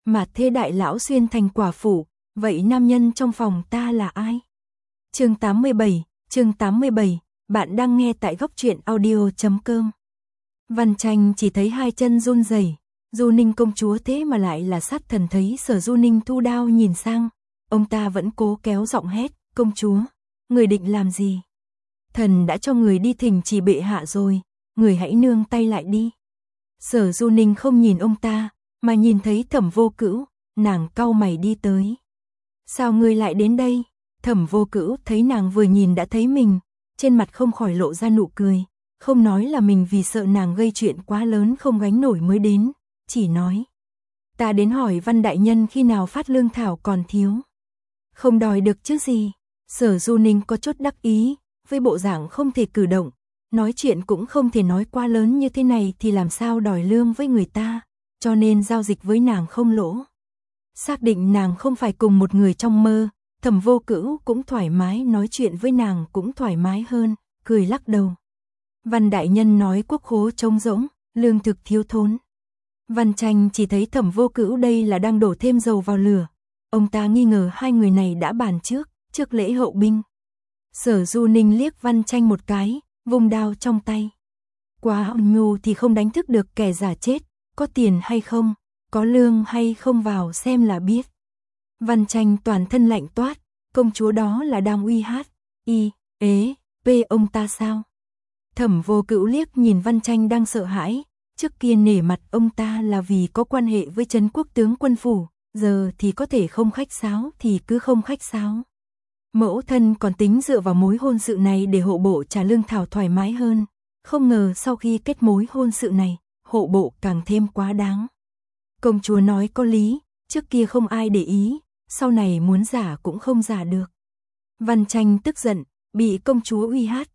mà thế đại lão xuyên thành quả phụ, vậy nam nhân trong phòng ta là ai? Chương 87, bạn đang nghe tại góc truyện audio.com. Văn Tranh chỉ thấy hai chân run rẩy, Du Ninh công chúa thế mà lại là sát thần. Thấy Sở Du Ninh thu đao nhìn sang, ông ta vẫn cố kéo giọng hét, công chúa, người định làm gì? Thần đã cho người đi thỉnh chỉ bệ hạ rồi, người hãy nương tay lại đi. Sở Du Ninh không nhìn ông ta, mà nhìn thấy Thẩm Vô Cữu, nàng cau mày đi tới. Sao ngươi lại đến đây? Thẩm Vô Cữu thấy nàng vừa nhìn đã thấy mình, trên mặt không khỏi lộ ra nụ cười, không nói là mình vì sợ nàng gây chuyện quá lớn không gánh nổi mới đến, chỉ nói. Ta đến hỏi Văn đại nhân khi nào phát lương thảo còn thiếu. Không đòi được chứ gì. Sở Du Ninh có chút đắc ý, với bộ dạng không thể cử động, nói chuyện cũng không thể nói quá lớn như thế này thì làm sao đòi lương với người ta, cho nên giao dịch với nàng không lỗ. Xác định nàng không phải cùng một người trong mơ, Thẩm Vô Cữu cũng thoải mái, nói chuyện với nàng cũng thoải mái hơn, cười lắc đầu. Văn đại nhân nói quốc khố trống rỗng, lương thực thiếu thốn. Văn Tranh chỉ thấy Thẩm Vô Cữu đây là đang đổ thêm dầu vào lửa. Ông ta nghi ngờ hai người này đã bàn trước lễ hậu binh. Sở Du Ninh liếc Văn Tranh một cái, vùng đao trong tay. Quá nhu thì không đánh thức được kẻ giả chết, có tiền hay không, có lương hay không vào xem là biết. Văn Tranh toàn thân lạnh toát, công chúa đó là đang uy hát, ông ta sao? Thẩm Vô Cữu liếc nhìn Văn Tranh đang sợ hãi, trước kia nể mặt ông ta là vì có quan hệ với Trấn Quốc tướng quân phủ, giờ thì có thể không khách sáo thì cứ không khách sáo. Mẫu thân còn tính dựa vào mối hôn sự này để hộ bộ trả lương thảo thoải mái hơn, không ngờ sau khi kết mối hôn sự này, hộ bộ càng thêm quá đáng. Công chúa nói có lý, trước kia không ai để ý, sau này muốn giả cũng không giả được. Văn Tranh tức giận, bị công chúa uy hát,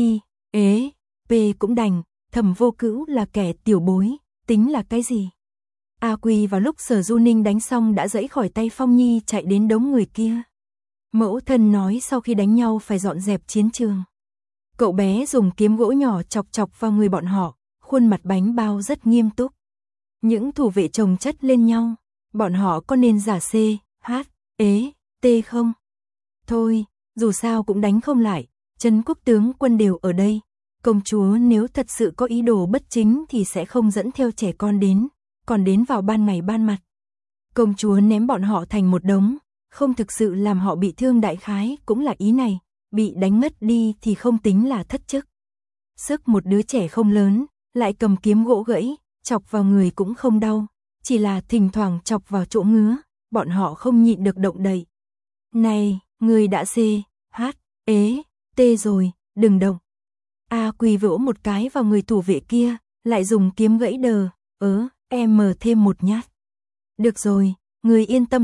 cũng đành, Thẩm Vô Cữu là kẻ tiểu bối, tính là cái gì? A Quy vào lúc Sở Du Ninh đánh xong đã giãy khỏi tay Phong Nhi chạy đến đống người kia. Mẫu thân nói sau khi đánh nhau phải dọn dẹp chiến trường. Cậu bé dùng kiếm gỗ nhỏ chọc vào người bọn họ, khuôn mặt bánh bao rất nghiêm túc. Những thủ vệ chồng chất lên nhau, bọn họ có nên giả không? Thôi, dù sao cũng đánh không lại, Trấn Quốc tướng quân đều ở đây. Công chúa nếu thật sự có ý đồ bất chính thì sẽ không dẫn theo trẻ con đến, còn đến vào ban ngày ban mặt. Công chúa ném bọn họ thành một đống, không thực sự làm họ bị thương, đại khái cũng là ý này, bị đánh ngất đi thì không tính là thất chức. Sức một đứa trẻ không lớn, lại cầm kiếm gỗ gãy, chọc vào người cũng không đau, chỉ là thỉnh thoảng chọc vào chỗ ngứa, bọn họ không nhịn được động đậy. Này, người đã rồi, đừng động. A Quy vỗ một cái vào người thủ vệ kia, lại dùng kiếm gãy thêm một nhát. Được rồi, người yên tâm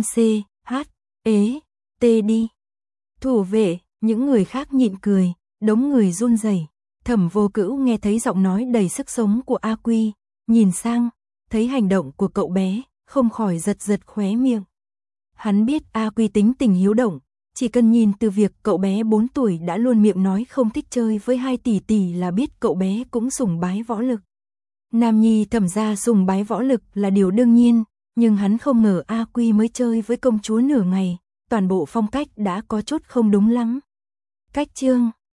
đi. Thủ vệ, những người khác nhịn cười, đống người run rẩy. Thẩm Vô Cữu nghe thấy giọng nói đầy sức sống của A Quy, nhìn sang, thấy hành động của cậu bé, không khỏi giật khóe miệng. Hắn biết A Quy tính tình hiếu động, chỉ cần nhìn từ việc cậu bé 4 tuổi đã luôn miệng nói không thích chơi với hai tỷ tỷ là biết cậu bé cũng sùng bái võ lực. Nam nhi Thẩm gia sùng bái võ lực là điều đương nhiên, nhưng hắn không ngờ A Quy mới chơi với công chúa nửa ngày, toàn bộ phong cách đã có chút không đúng lắm. Cách chương